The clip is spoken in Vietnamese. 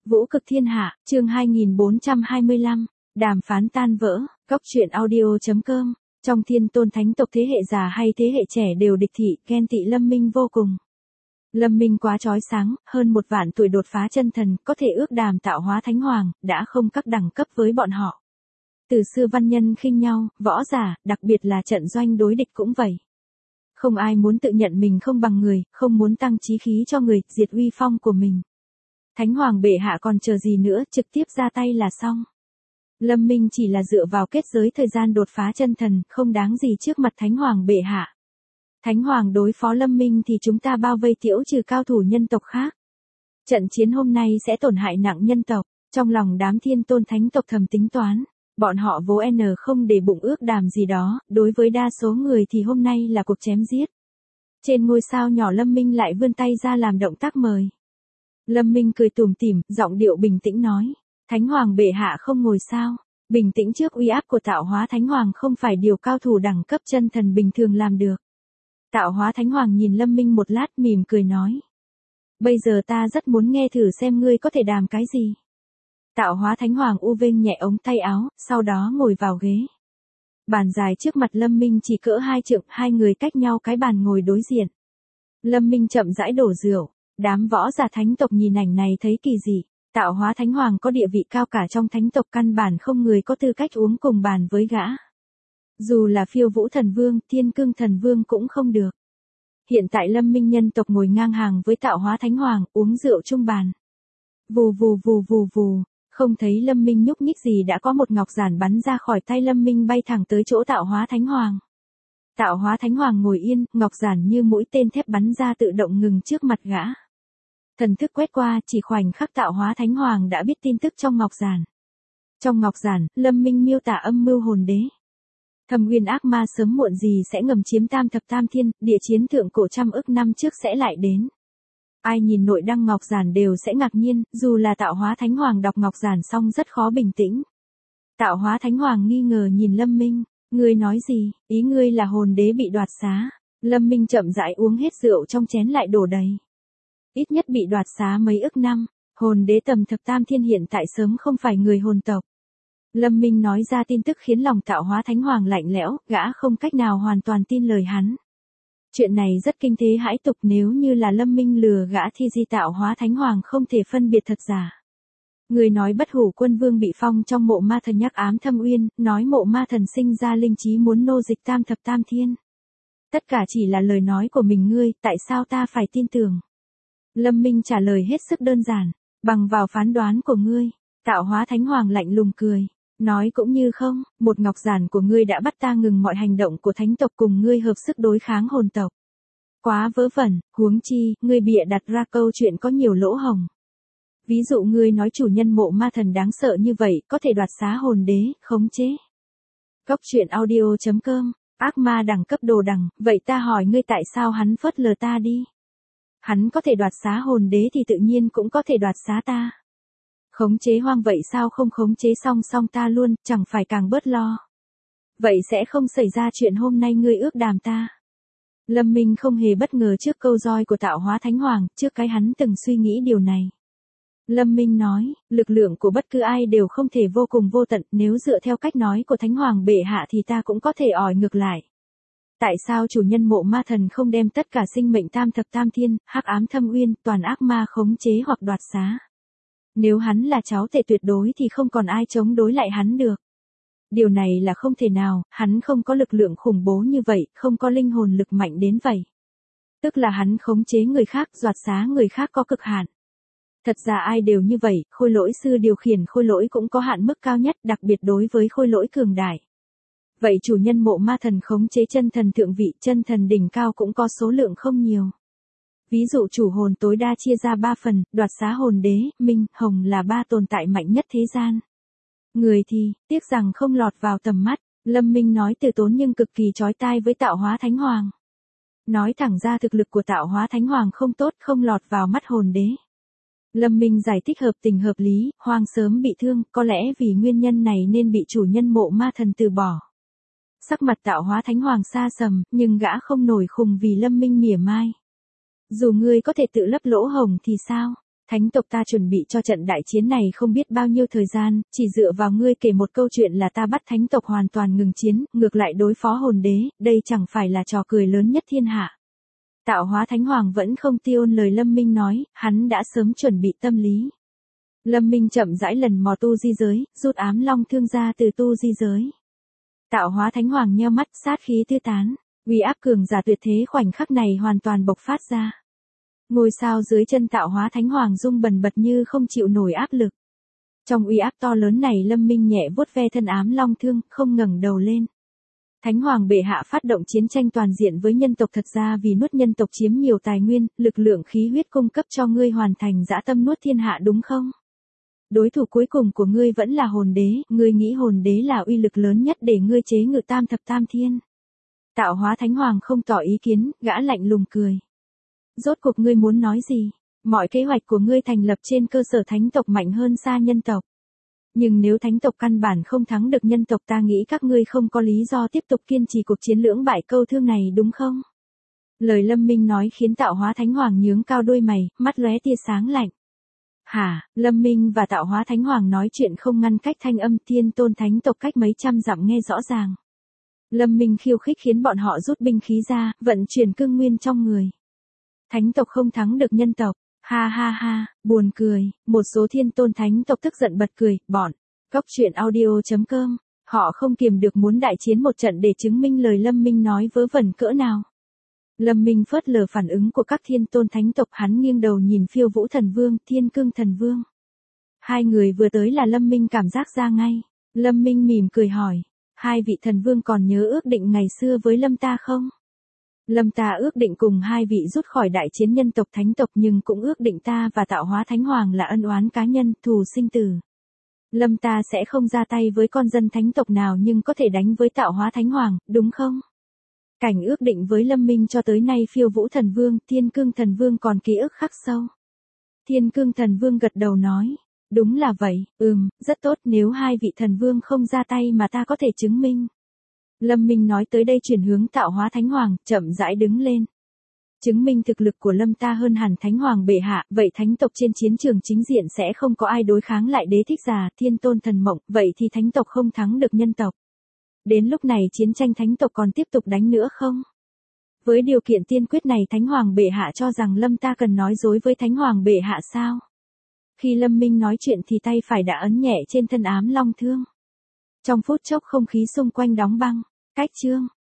Vũ cực thiên hạ, chương 2425, đàm phán tan vỡ, góc truyện audio.com, trong thiên tôn thánh tộc thế hệ già hay thế hệ trẻ đều địch thị, ghen tị Lâm Minh vô cùng. Lâm Minh quá chói sáng, hơn 1 vạn tuổi đột phá chân thần, có thể ước đàm tạo hóa thánh hoàng, đã không các đẳng cấp với bọn họ. Từ xưa văn nhân khinh nhau, võ giả, đặc biệt là trận doanh đối địch cũng vậy. Không ai muốn tự nhận mình không bằng người, không muốn tăng chí khí cho người, diệt uy phong của mình. Thánh hoàng bệ hạ còn chờ gì nữa, trực tiếp ra tay là xong. Lâm Minh chỉ là dựa vào kết giới thời gian đột phá chân thần, không đáng gì trước mặt thánh hoàng bệ hạ. Thánh hoàng đối phó Lâm Minh thì chúng ta bao vây tiễu trừ cao thủ nhân tộc khác. Trận chiến hôm nay sẽ tổn hại nặng nhân tộc, trong lòng đám thiên tôn thánh tộc thầm tính toán. Bọn họ vô không để bụng ước đàm gì đó, đối với đa số người thì hôm nay là cuộc chém giết. Trên ngôi sao nhỏ Lâm Minh lại vươn tay ra làm động tác mời. Lâm Minh cười tủm tỉm, giọng điệu bình tĩnh nói, Thánh Hoàng bệ hạ không ngồi sao, bình tĩnh trước uy áp của tạo hóa Thánh Hoàng không phải điều cao thủ đẳng cấp chân thần bình thường làm được. Tạo hóa Thánh Hoàng nhìn Lâm Minh một lát mỉm cười nói. Bây giờ ta rất muốn nghe thử xem ngươi có thể đàm cái gì. Tạo hóa Thánh Hoàng u vênh nhẹ ống tay áo, sau đó ngồi vào ghế. Bàn dài trước mặt Lâm Minh chỉ cỡ 2 trượng, 2 người cách nhau cái bàn ngồi đối diện. Lâm Minh chậm rãi đổ rượu, đám võ giả thánh tộc nhìn ảnh này thấy kỳ dị, tạo hóa Thánh Hoàng có địa vị cao cả trong thánh tộc căn bản không người có tư cách uống cùng bàn với gã. Dù là Phiêu Vũ Thần Vương, Thiên Cương Thần Vương cũng không được. Hiện tại Lâm Minh nhân tộc ngồi ngang hàng với tạo hóa Thánh Hoàng, uống rượu chung bàn. Vù vù vù vù vù. Không thấy Lâm Minh nhúc nhích gì đã có một ngọc giản bắn ra khỏi tay Lâm Minh bay thẳng tới chỗ tạo hóa Thánh Hoàng. Tạo hóa Thánh Hoàng ngồi yên, ngọc giản như mũi tên thép bắn ra tự động ngừng trước mặt gã. Thần thức quét qua, chỉ khoảnh khắc tạo hóa Thánh Hoàng đã biết tin tức trong ngọc giản. Trong ngọc giản, Lâm Minh miêu tả âm mưu hồn đế. Thâm Uyên ác ma sớm muộn gì sẽ ngầm chiếm tam thập tam thiên, địa chiến thượng cổ trăm ức năm trước sẽ lại đến. Ai nhìn nội đăng ngọc giản đều sẽ ngạc nhiên, dù là tạo hóa Thánh Hoàng đọc ngọc giản xong rất khó bình tĩnh. Tạo hóa Thánh Hoàng nghi ngờ nhìn Lâm Minh, ngươi nói gì, ý ngươi là hồn đế bị đoạt xá. Lâm Minh chậm rãi uống hết rượu trong chén lại đổ đầy. Ít nhất bị đoạt xá mấy ức năm, hồn đế tầm thập tam thiên hiện tại sớm không phải người hồn tộc. Lâm Minh nói ra tin tức khiến lòng tạo hóa Thánh Hoàng lạnh lẽo, gã không cách nào hoàn toàn tin lời hắn. Chuyện này rất kinh thế hãi tục, nếu như là Lâm Minh lừa gã thì di tạo hóa Thánh Hoàng không thể phân biệt thật giả. Người nói Bất Hủ Quân Vương bị phong trong mộ ma thần nhắc ám Thâm Uyên, nói mộ ma thần sinh ra linh trí muốn nô dịch tam thập tam thiên. Tất cả chỉ là lời nói của mình ngươi, tại sao ta phải tin tưởng? Lâm Minh trả lời hết sức đơn giản, bằng vào phán đoán của ngươi. Tạo hóa Thánh Hoàng lạnh lùng cười. Nói cũng như không, một ngọc giản của ngươi đã bắt ta ngừng mọi hành động của thánh tộc cùng ngươi hợp sức đối kháng hồn tộc. Quá vớ vẩn, huống chi, ngươi bịa đặt ra câu chuyện có nhiều lỗ hổng. Ví dụ ngươi nói chủ nhân mộ ma thần đáng sợ như vậy, có thể đoạt xá hồn đế, khống chế. Góc truyện audio.com, ác ma đẳng cấp đồ đẳng, vậy ta hỏi ngươi tại sao hắn phớt lờ ta đi? Hắn có thể đoạt xá hồn đế thì tự nhiên cũng có thể đoạt xá ta. Khống chế hoang vậy sao không khống chế song song ta luôn, chẳng phải càng bớt lo. Vậy sẽ không xảy ra chuyện hôm nay ngươi ước đàm ta. Lâm Minh không hề bất ngờ trước câu roi của tạo hóa Thánh Hoàng, trước cái hắn từng suy nghĩ điều này. Lâm Minh nói, lực lượng của bất cứ ai đều không thể vô cùng vô tận, nếu dựa theo cách nói của Thánh Hoàng bệ hạ thì ta cũng có thể ỏi ngược lại. Tại sao chủ nhân mộ ma thần không đem tất cả sinh mệnh tam thập tam thiên, hắc ám Thâm Uyên, toàn ác ma khống chế hoặc đoạt xá? Nếu hắn là cháu tể tuyệt đối thì không còn ai chống đối lại hắn được. Điều này là không thể nào, hắn không có lực lượng khủng bố như vậy, không có linh hồn lực mạnh đến vậy. Tức là hắn khống chế người khác, đoạt xá người khác có cực hạn. Thật ra ai đều như vậy, khôi lỗi sư điều khiển khôi lỗi cũng có hạn mức cao nhất, đặc biệt đối với khôi lỗi cường đại. Vậy chủ nhân mộ ma thần khống chế chân thần thượng vị, chân thần đỉnh cao cũng có số lượng không nhiều. Ví dụ chủ hồn tối đa chia ra 3 phần, đoạt xá hồn đế, minh, hồng là 3 tồn tại mạnh nhất thế gian. Người thì, tiếc rằng không lọt vào tầm mắt, Lâm Minh nói từ tốn nhưng cực kỳ chói tai với tạo hóa Thánh Hoàng. Nói thẳng ra thực lực của tạo hóa Thánh Hoàng không tốt, không lọt vào mắt hồn đế. Lâm Minh giải thích hợp tình hợp lý, Hoàng sớm bị thương, có lẽ vì nguyên nhân này nên bị chủ nhân mộ ma thần từ bỏ. Sắc mặt tạo hóa Thánh Hoàng xa sầm, nhưng gã không nổi khùng vì Lâm Minh mỉa mai. Dù ngươi có thể tự lấp lỗ hổng thì sao? Thánh tộc ta chuẩn bị cho trận đại chiến này không biết bao nhiêu thời gian, chỉ dựa vào ngươi kể một câu chuyện là ta bắt thánh tộc hoàn toàn ngừng chiến, ngược lại đối phó hồn đế, đây chẳng phải là trò cười lớn nhất thiên hạ. Tạo hóa Thánh Hoàng vẫn không tiêu lời Lâm Minh nói, hắn đã sớm chuẩn bị tâm lý. Lâm Minh chậm rãi lần mò tu di giới, rút ám long thương ra từ tu di giới. Tạo hóa Thánh Hoàng nheo mắt, sát khí tiêu tán, uy áp cường giả tuyệt thế khoảnh khắc này hoàn toàn bộc phát ra. Ngôi sao dưới chân Tạo hóa Thánh Hoàng rung bần bật như không chịu nổi áp lực. Trong uy áp to lớn này Lâm Minh nhẹ vuốt ve thân ám long thương, không ngẩng đầu lên. Thánh Hoàng bệ hạ phát động chiến tranh toàn diện với nhân tộc thật ra vì nuốt nhân tộc chiếm nhiều tài nguyên, lực lượng khí huyết cung cấp cho ngươi hoàn thành dã tâm nuốt thiên hạ đúng không? Đối thủ cuối cùng của ngươi vẫn là hồn đế, ngươi nghĩ hồn đế là uy lực lớn nhất để ngươi chế ngự tam thập tam thiên. Tạo hóa Thánh Hoàng không tỏ ý kiến, gã lạnh lùng cười. Rốt cuộc ngươi muốn nói gì? Mọi kế hoạch của ngươi thành lập trên cơ sở thánh tộc mạnh hơn xa nhân tộc. Nhưng nếu thánh tộc căn bản không thắng được nhân tộc ta nghĩ các ngươi không có lý do tiếp tục kiên trì cuộc chiến lưỡng bại câu thương này đúng không? Lời Lâm Minh nói khiến Tạo hóa Thánh Hoàng nhướng cao đôi mày, mắt lóe tia sáng lạnh. Hả, Lâm Minh và Tạo hóa Thánh Hoàng nói chuyện không ngăn cách thanh âm Thiên Tôn thánh tộc cách mấy trăm dặm nghe rõ ràng. Lâm Minh khiêu khích khiến bọn họ rút binh khí ra, vận chuyển cương nguyên trong người. Thánh tộc không thắng được nhân tộc. Ha ha ha, buồn cười, một số Thiên Tôn thánh tộc tức giận bật cười, bọn. Cóc truyện audio.com, họ không kiềm được muốn đại chiến một trận để chứng minh lời Lâm Minh nói vớ vẩn cỡ nào. Lâm Minh phớt lờ phản ứng của các Thiên Tôn thánh tộc, hắn nghiêng đầu nhìn Phiêu Vũ Thần Vương, Thiên Cương Thần Vương. Hai người vừa tới là Lâm Minh cảm giác ra ngay. Lâm Minh mỉm cười hỏi, hai vị thần vương còn nhớ ước định ngày xưa với Lâm ta không? Lâm ta ước định cùng hai vị rút khỏi đại chiến nhân tộc thánh tộc nhưng cũng ước định ta và Tạo hóa Thánh Hoàng là ân oán cá nhân, thù sinh tử. Lâm ta sẽ không ra tay với con dân thánh tộc nào nhưng có thể đánh với Tạo hóa Thánh Hoàng, đúng không? Cảnh ước định với Lâm Minh cho tới nay Phiêu Vũ Thần Vương, Thiên Cương Thần Vương còn ký ức khắc sâu. Thiên Cương Thần Vương gật đầu nói, đúng là vậy, rất tốt nếu hai vị thần vương không ra tay mà ta có thể chứng minh. Lâm Minh nói tới đây chuyển hướng Tạo hóa Thánh Hoàng, chậm rãi đứng lên. Chứng minh thực lực của Lâm ta hơn hẳn Thánh Hoàng bệ hạ, vậy thánh tộc trên chiến trường chính diện sẽ không có ai đối kháng lại đế thích giả, Thiên Tôn thần mộng, vậy thì thánh tộc không thắng được nhân tộc. Đến lúc này chiến tranh thánh tộc còn tiếp tục đánh nữa không? Với điều kiện tiên quyết này Thánh Hoàng bệ hạ cho rằng Lâm ta cần nói dối với Thánh Hoàng bệ hạ sao? Khi Lâm Minh nói chuyện thì tay phải đã ấn nhẹ trên thân ám long thương. Trong phút chốc không khí xung quanh đóng băng, cách chương.